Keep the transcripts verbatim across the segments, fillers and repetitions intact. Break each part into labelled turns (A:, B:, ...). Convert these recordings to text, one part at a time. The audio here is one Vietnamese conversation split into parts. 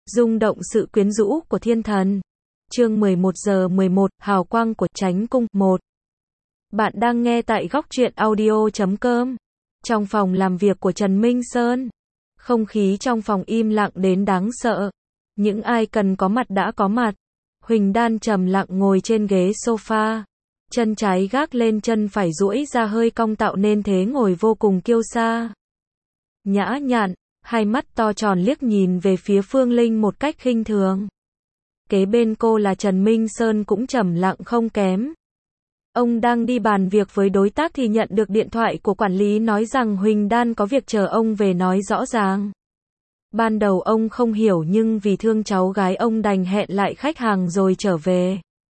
A: Rung động sự quyến rũ của thiên thần. Chương mười một giờ mười một, hào quang của Chánh Cung. một. Bạn đang nghe tại góc truyện audio chấm com. Trong phòng làm việc của Trần Minh Sơn, không khí trong phòng im lặng đến đáng sợ. Những ai cần có mặt đã có mặt. Huỳnh Đan trầm lặng ngồi trên ghế sofa. Chân trái gác lên chân phải duỗi ra hơi cong tạo nên thế ngồi vô cùng kiêu sa. Nhã nhặn, hai mắt to tròn liếc nhìn về phía Phương Linh một cách khinh thường. Kế bên cô là Trần Minh Sơn cũng trầm lặng không kém. Ông đang đi bàn việc với đối tác thì nhận được điện thoại của quản lý nói rằng Huỳnh Đan có việc chờ ông về nói rõ ràng. Ban đầu ông không hiểu nhưng vì thương cháu gái ông đành hẹn lại khách hàng rồi trở về.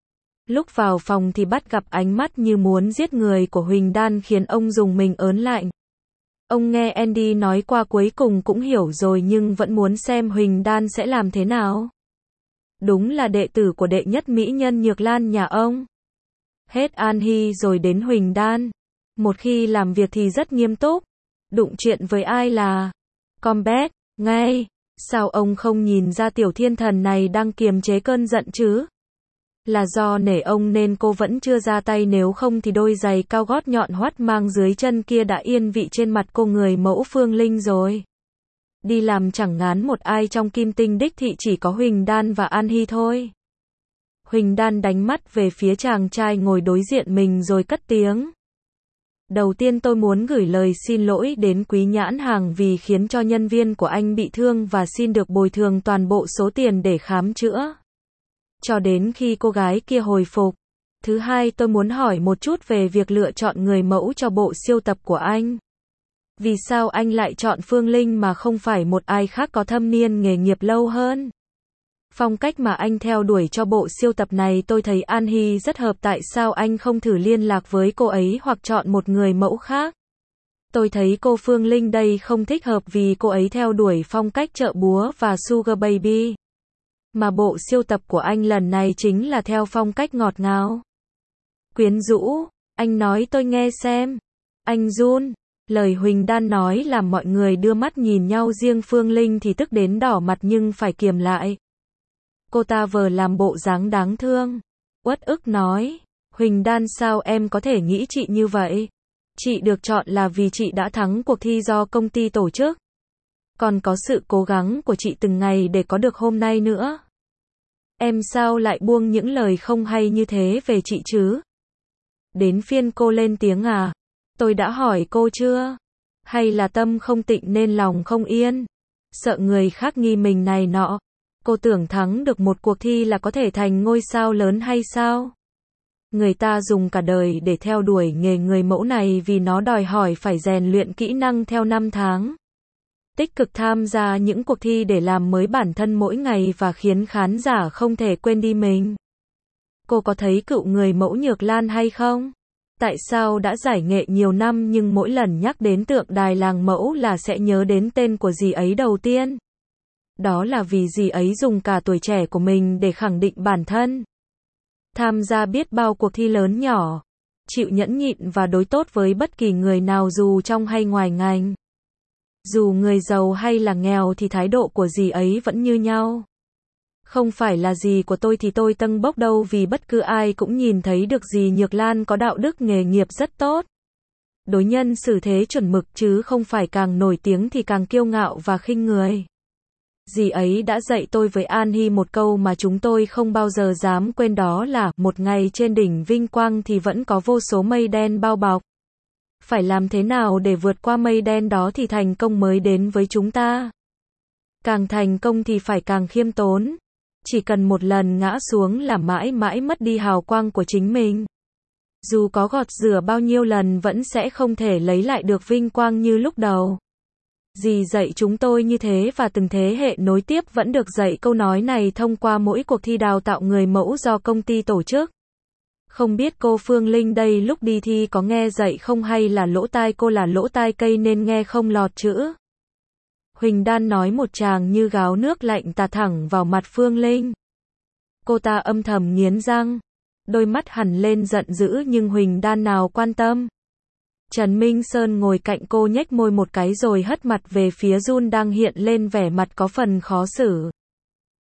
A: Lúc vào phòng thì bắt gặp ánh mắt như muốn giết người của Huỳnh Đan khiến ông rùng mình ớn lạnh. Ông nghe Andy nói qua cuối cùng cũng hiểu rồi nhưng vẫn muốn xem Huỳnh Đan sẽ làm thế nào. Đúng là đệ tử của đệ nhất mỹ nhân Nhược Lan nhà ông. Hết An Hy rồi đến Huỳnh Đan. Một khi làm việc thì rất nghiêm túc. Đụng chuyện với ai là comeback ngay. Sao ông không nhìn ra tiểu thiên thần này đang kiềm chế cơn giận chứ? Là do nể ông nên cô vẫn chưa ra tay, nếu không thì đôi giày cao gót nhọn hoắt mang dưới chân kia đã yên vị trên mặt cô người mẫu Phương Linh rồi. Đi làm chẳng ngán một ai, trong Kim Tinh đích thị chỉ có Huỳnh Đan và An Hy thôi. Huỳnh Đan đánh mắt về phía chàng trai ngồi đối diện mình rồi cất tiếng. Đầu tiên tôi muốn gửi lời xin lỗi đến Quý nhãn hàng vì khiến cho nhân viên của anh bị thương và xin được bồi thường toàn bộ số tiền để khám chữa cho đến khi cô gái kia hồi phục. Thứ hai, tôi muốn hỏi một chút về việc lựa chọn người mẫu cho bộ siêu tập của anh. Vì sao anh lại chọn Phương Linh mà không phải một ai khác có thâm niên nghề nghiệp lâu hơn? Phong cách mà anh theo đuổi cho bộ siêu tập này tôi thấy An Hy rất hợp, tại sao anh không thử liên lạc với cô ấy hoặc chọn một người mẫu khác? Tôi thấy cô Phương Linh đây không thích hợp vì cô ấy theo đuổi phong cách chợ búa và sugar baby. Mà bộ siêu tập của anh lần này chính là theo phong cách ngọt ngào, quyến rũ. Anh nói tôi nghe xem. Anh run. Lời Huỳnh Đan nói làm mọi người đưa mắt nhìn nhau, riêng Phương Linh thì tức đến đỏ mặt nhưng phải kiềm lại. Cô ta vờ làm bộ dáng đáng thương, uất ức nói. Huỳnh Đan, sao em có thể nghĩ chị như vậy? Chị được chọn là vì chị đã thắng cuộc thi do công ty tổ chức. Còn có sự cố gắng của chị từng ngày để có được hôm nay nữa. Em sao lại buông những lời không hay như thế về chị chứ? Đến phiên cô lên tiếng à? Tôi đã hỏi cô chưa? Hay là tâm không tịnh nên lòng không yên? Sợ người khác nghi mình này nọ. Cô tưởng thắng được một cuộc thi là có thể thành ngôi sao lớn hay sao? Người ta dùng cả đời để theo đuổi nghề người mẫu này vì nó đòi hỏi phải rèn luyện kỹ năng theo năm tháng. Tích cực tham gia những cuộc thi để làm mới bản thân mỗi ngày và khiến khán giả không thể quên đi mình. Cô có thấy cựu người mẫu Nhược Lan hay không? Tại sao đã giải nghệ nhiều năm nhưng mỗi lần nhắc đến tượng đài làng mẫu là sẽ nhớ đến tên của dì ấy đầu tiên? Đó là vì dì ấy dùng cả tuổi trẻ của mình để khẳng định bản thân. Tham gia biết bao cuộc thi lớn nhỏ. Chịu nhẫn nhịn và đối tốt với bất kỳ người nào dù trong hay ngoài ngành. Dù người giàu hay là nghèo thì thái độ của dì ấy vẫn như nhau. Không phải là dì của tôi thì tôi tâng bốc đâu, vì bất cứ ai cũng nhìn thấy được dì Nhược Lan có đạo đức nghề nghiệp rất tốt. Đối nhân xử thế chuẩn mực chứ không phải càng nổi tiếng thì càng kiêu ngạo và khinh người. Dì ấy đã dạy tôi với An Hy một câu mà chúng tôi không bao giờ dám quên, đó là một ngày trên đỉnh vinh quang thì vẫn có vô số mây đen bao bọc. Phải làm thế nào để vượt qua mây đen đó thì thành công mới đến với chúng ta. Càng thành công thì phải càng khiêm tốn. Chỉ cần một lần ngã xuống là mãi mãi mất đi hào quang của chính mình. Dù có gọt rửa bao nhiêu lần vẫn sẽ không thể lấy lại được vinh quang như lúc đầu. Dì dạy chúng tôi như thế và từng thế hệ nối tiếp vẫn được dạy câu nói này thông qua mỗi cuộc thi đào tạo người mẫu do công ty tổ chức. Không biết cô Phương Linh đây lúc đi thi có nghe dạy không, hay là lỗ tai cô là lỗ tai cây nên nghe không lọt chữ? Huỳnh Đan nói một tràng như gáo nước lạnh tạt thẳng vào mặt Phương Linh. Cô ta âm thầm nghiến răng. Đôi mắt hằn lên giận dữ nhưng Huỳnh Đan nào quan tâm. Trần Minh Sơn ngồi cạnh cô nhếch môi một cái rồi hất mặt về phía Jun đang hiện lên vẻ mặt có phần khó xử.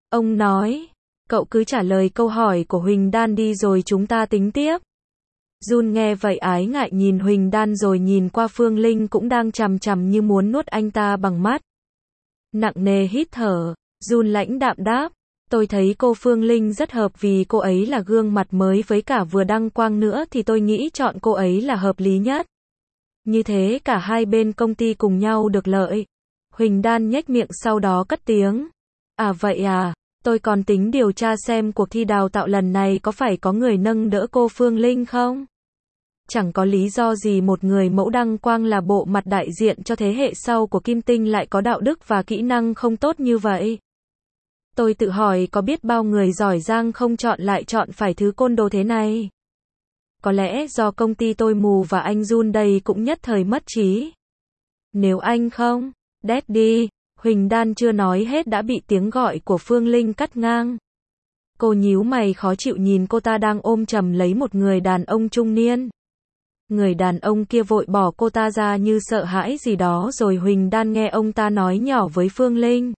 A: Ông nói, cậu cứ trả lời câu hỏi của Huỳnh Đan đi rồi chúng ta tính tiếp. Jun nghe vậy ái ngại nhìn Huỳnh Đan rồi nhìn qua Phương Linh cũng đang chằm chằm như muốn nuốt anh ta bằng mắt. Nặng nề hít thở, Jun lãnh đạm đáp, tôi thấy cô Phương Linh rất hợp vì cô ấy là gương mặt mới với cả vừa đăng quang nữa thì tôi nghĩ chọn cô ấy là hợp lý nhất. Như thế cả hai bên công ty cùng nhau được lợi. Huỳnh Đan nhếch miệng sau đó cất tiếng. À vậy à, tôi còn tính điều tra xem cuộc thi đào tạo lần này có phải có người nâng đỡ cô Phương Linh không? Chẳng có lý do gì một người mẫu đăng quang là bộ mặt đại diện cho thế hệ sau của Kim Tinh lại có đạo đức và kỹ năng không tốt như vậy. Tôi tự hỏi có biết bao người giỏi giang không chọn lại chọn phải thứ côn đồ thế này. Có lẽ do công ty tôi mù và anh Jun đây cũng nhất thời mất trí. Nếu anh không, đét đi, Huỳnh Đan chưa nói hết đã bị tiếng gọi của Phương Linh cắt ngang. Cô nhíu mày khó chịu nhìn cô ta đang ôm chầm lấy một người đàn ông trung niên. Người đàn ông kia vội bỏ cô ta ra như sợ hãi gì đó rồi Huỳnh Đan nghe ông ta nói nhỏ với Phương Linh.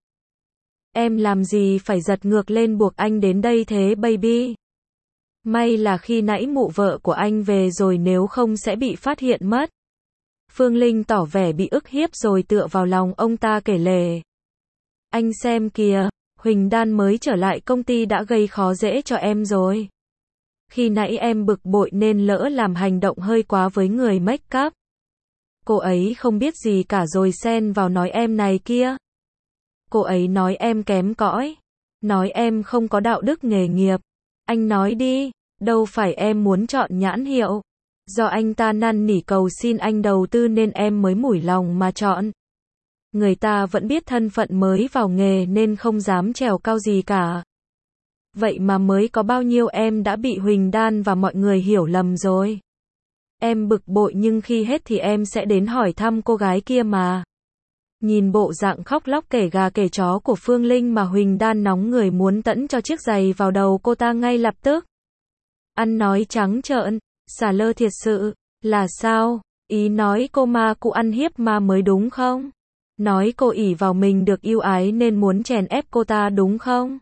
A: Em làm gì phải giật ngược lên buộc anh đến đây thế baby? May là khi nãy mụ vợ của anh về rồi nếu không sẽ bị phát hiện mất. Phương Linh tỏ vẻ bị ức hiếp rồi tựa vào lòng ông ta kể lể. Anh xem kìa, Huỳnh Đan mới trở lại công ty đã gây khó dễ cho em rồi. Khi nãy em bực bội nên lỡ làm hành động hơi quá với người make up. Cô ấy không biết gì cả rồi xen vào nói em này kia. Cô ấy nói em kém cỏi, nói em không có đạo đức nghề nghiệp. Anh nói đi, đâu phải em muốn chọn nhãn hiệu. Do anh ta năn nỉ cầu xin anh đầu tư nên em mới mủi lòng mà chọn. Người ta vẫn biết thân phận mới vào nghề nên không dám trèo cao gì cả. Vậy mà mới có bao nhiêu em đã bị Huỳnh Đan và mọi người hiểu lầm rồi. Em bực bội nhưng khi hết thì em sẽ đến hỏi thăm cô gái kia mà. Nhìn bộ dạng khóc lóc kể gà kể chó của Phương Linh mà Huỳnh Đan nóng người muốn tẫn cho chiếc giày vào đầu cô ta ngay lập tức. Ăn nói trắng trợn, xả lơ thiệt sự, là sao? Ý nói cô ma cụ ăn hiếp ma mới đúng không? Nói cô ỷ vào mình được yêu ái nên muốn chèn ép cô ta đúng không?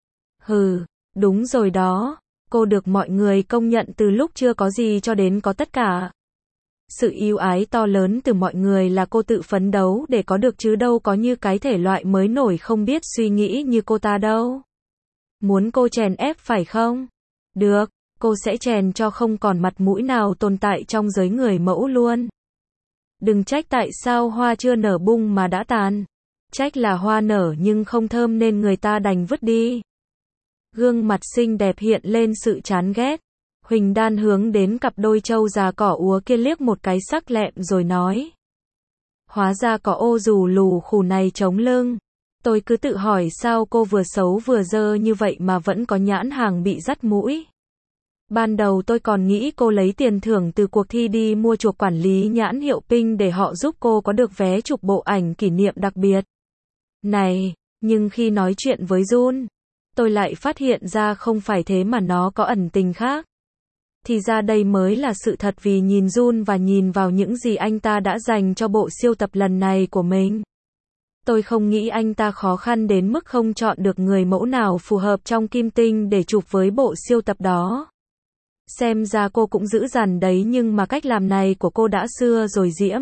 A: Hừ, đúng rồi đó, cô được mọi người công nhận từ lúc chưa có gì cho đến có tất cả. Sự yêu ái to lớn từ mọi người là cô tự phấn đấu để có được chứ đâu có như cái thể loại mới nổi không biết suy nghĩ như cô ta đâu. Muốn cô chèn ép phải không? Được, cô sẽ chèn cho không còn mặt mũi nào tồn tại trong giới người mẫu luôn. Đừng trách tại sao hoa chưa nở bung mà đã tàn. Trách là hoa nở nhưng không thơm nên người ta đành vứt đi. Gương mặt xinh đẹp hiện lên sự chán ghét. Huỳnh Đan hướng đến cặp đôi trâu già cỏ úa kia liếc một cái sắc lẹm rồi nói. Hóa ra có ô dù lù khù này chống lưng. Tôi cứ tự hỏi sao cô vừa xấu vừa dơ như vậy mà vẫn có nhãn hàng bị dắt mũi. Ban đầu tôi còn nghĩ cô lấy tiền thưởng từ cuộc thi đi mua chuộc quản lý nhãn hiệu Pink để họ giúp cô có được vé chụp bộ ảnh kỷ niệm đặc biệt. Này, nhưng khi nói chuyện với Jun, tôi lại phát hiện ra không phải thế mà nó có ẩn tình khác. Thì ra đây mới là sự thật vì nhìn Jun và nhìn vào những gì anh ta đã dành cho bộ siêu tập lần này của mình. Tôi không nghĩ anh ta khó khăn đến mức không chọn được người mẫu nào phù hợp trong Kim Tinh để chụp với bộ siêu tập đó. Xem ra cô cũng dữ dằn đấy nhưng mà cách làm này của cô đã xưa rồi Diễm.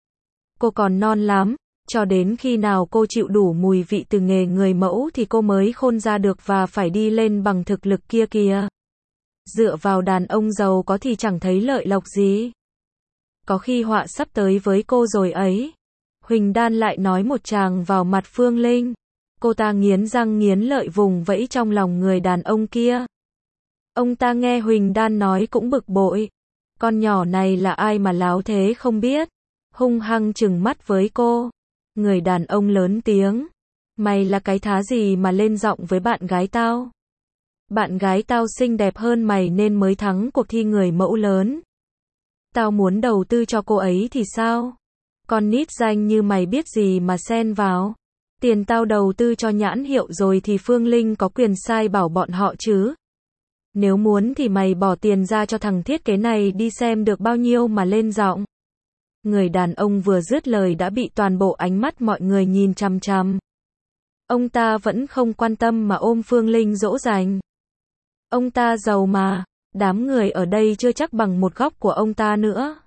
A: Cô còn non lắm, cho đến khi nào cô chịu đủ mùi vị từ nghề người mẫu thì cô mới khôn ra được và phải đi lên bằng thực lực kia kìa. Dựa vào đàn ông giàu có thì chẳng thấy lợi lộc gì. Có khi họa sắp tới với cô rồi ấy. Huỳnh Đan lại nói một tràng vào mặt Phương Linh. Cô ta nghiến răng nghiến lợi vùng vẫy trong lòng người đàn ông kia. Ông ta nghe Huỳnh Đan nói cũng bực bội. Con nhỏ này là ai mà láo thế không biết. Hung hăng trừng mắt với cô. Người đàn ông lớn tiếng. Mày là cái thá gì mà lên giọng với bạn gái tao? Bạn gái tao xinh đẹp hơn mày nên mới thắng cuộc thi người mẫu lớn. Tao muốn đầu tư cho cô ấy thì sao? Con nít danh như mày biết gì mà xen vào? Tiền tao đầu tư cho nhãn hiệu rồi thì Phương Linh có quyền sai bảo bọn họ chứ? Nếu muốn thì mày bỏ tiền ra cho thằng thiết kế này đi xem được bao nhiêu mà lên giọng. Người đàn ông vừa dứt lời đã bị toàn bộ ánh mắt mọi người nhìn chằm chằm. Ông ta vẫn không quan tâm mà ôm Phương Linh dỗ dành. Ông ta giàu mà, đám người ở đây chưa chắc bằng một góc của ông ta nữa.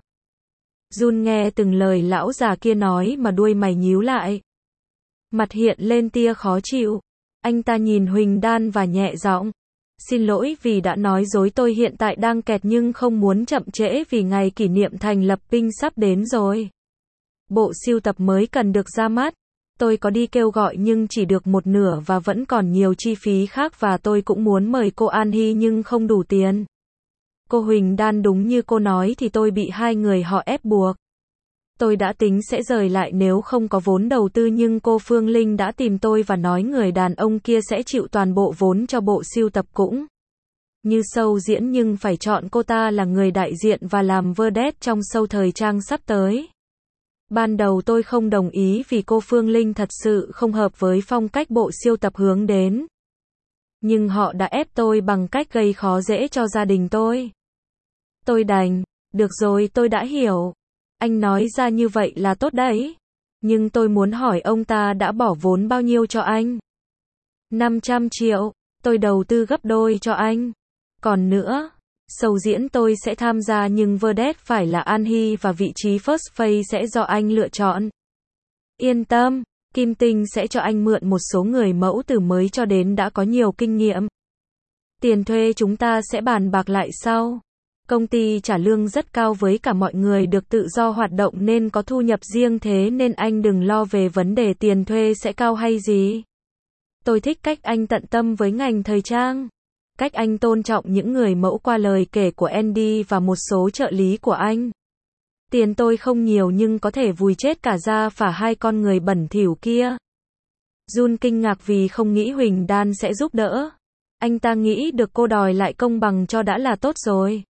A: Jun nghe từng lời lão già kia nói mà đuôi mày nhíu lại. Mặt hiện lên tia khó chịu. Anh ta nhìn Huỳnh Đan và nhẹ giọng. Xin lỗi vì đã nói dối, tôi hiện tại đang kẹt nhưng không muốn chậm trễ vì ngày kỷ niệm thành lập Pink sắp đến rồi. Bộ sưu tập mới cần được ra mắt. Tôi có đi kêu gọi nhưng chỉ được một nửa và vẫn còn nhiều chi phí khác và tôi cũng muốn mời cô An Hy nhưng không đủ tiền. Cô Huỳnh Đan, đúng như cô nói thì tôi bị hai người họ ép buộc. Tôi đã tính sẽ rời lại nếu không có vốn đầu tư nhưng cô Phương Linh đã tìm tôi và nói người đàn ông kia sẽ chịu toàn bộ vốn cho bộ sưu tập cũng như show diễn nhưng phải chọn cô ta là người đại diện và làm vedette trong show thời trang sắp tới. Ban đầu tôi không đồng ý vì cô Phương Linh thật sự không hợp với phong cách bộ sưu tập hướng đến. Nhưng họ đã ép tôi bằng cách gây khó dễ cho gia đình tôi. Tôi đành, được rồi tôi đã hiểu. Anh nói ra như vậy là tốt đấy. Nhưng tôi muốn hỏi ông ta đã bỏ vốn bao nhiêu cho anh? năm trăm triệu, tôi đầu tư gấp đôi cho anh. Còn nữa, show diễn tôi sẽ tham gia nhưng vedette phải là An Hy và vị trí first face sẽ do anh lựa chọn. Yên tâm, Kim Tinh sẽ cho anh mượn một số người mẫu từ mới cho đến đã có nhiều kinh nghiệm. Tiền thuê chúng ta sẽ bàn bạc lại sau. Công ty trả lương rất cao với cả mọi người được tự do hoạt động nên có thu nhập riêng, thế nên anh đừng lo về vấn đề tiền thuê sẽ cao hay gì. Tôi thích cách anh tận tâm với ngành thời trang. Cách anh tôn trọng những người mẫu qua lời kể của Andy và một số trợ lý của anh. Tiền tôi không nhiều nhưng có thể vùi chết cả gia phả hai con người bẩn thỉu kia. Jun kinh ngạc vì không nghĩ Huỳnh Đan sẽ giúp đỡ. Anh ta nghĩ được cô đòi lại công bằng cho đã là tốt rồi.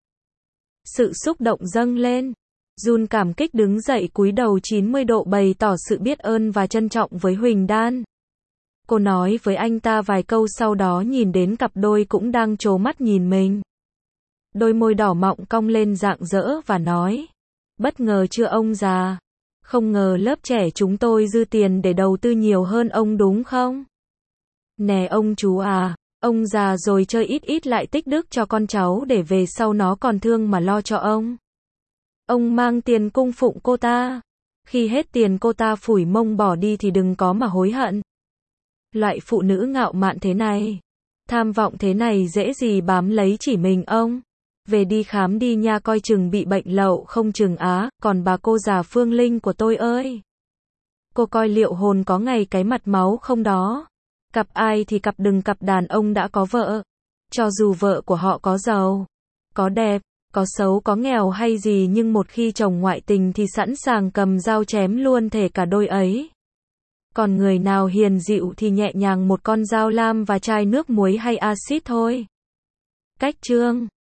A: Sự xúc động dâng lên. Jun cảm kích đứng dậy cúi đầu chín mươi độ bày tỏ sự biết ơn và trân trọng với Huỳnh Đan. Cô nói với anh ta vài câu sau đó nhìn đến cặp đôi cũng đang trố mắt nhìn mình. Đôi môi đỏ mọng cong lên rạng rỡ và nói. Bất ngờ chưa ông già? Không ngờ lớp trẻ chúng tôi dư tiền để đầu tư nhiều hơn ông đúng không? Nè ông chú à, ông già rồi chơi ít ít lại tích đức cho con cháu để về sau nó còn thương mà lo cho ông. Ông mang tiền cung phụng cô ta. Khi hết tiền cô ta phủi mông bỏ đi thì đừng có mà hối hận. Loại phụ nữ ngạo mạn thế này, tham vọng thế này dễ gì bám lấy chỉ mình ông. Về đi khám đi nha, coi chừng bị bệnh lậu không chừng á. Còn bà cô già Phương Linh của tôi ơi, cô coi liệu hồn có ngày cái mặt máu không đó. Cặp ai thì cặp, đừng cặp đàn ông đã có vợ. Cho dù vợ của họ có giàu, có đẹp, có xấu, có nghèo hay gì nhưng một khi chồng ngoại tình thì sẵn sàng cầm dao chém luôn thể cả đôi ấy. Còn người nào hiền dịu thì nhẹ nhàng một con dao lam và chai nước muối hay axit thôi. Cách chương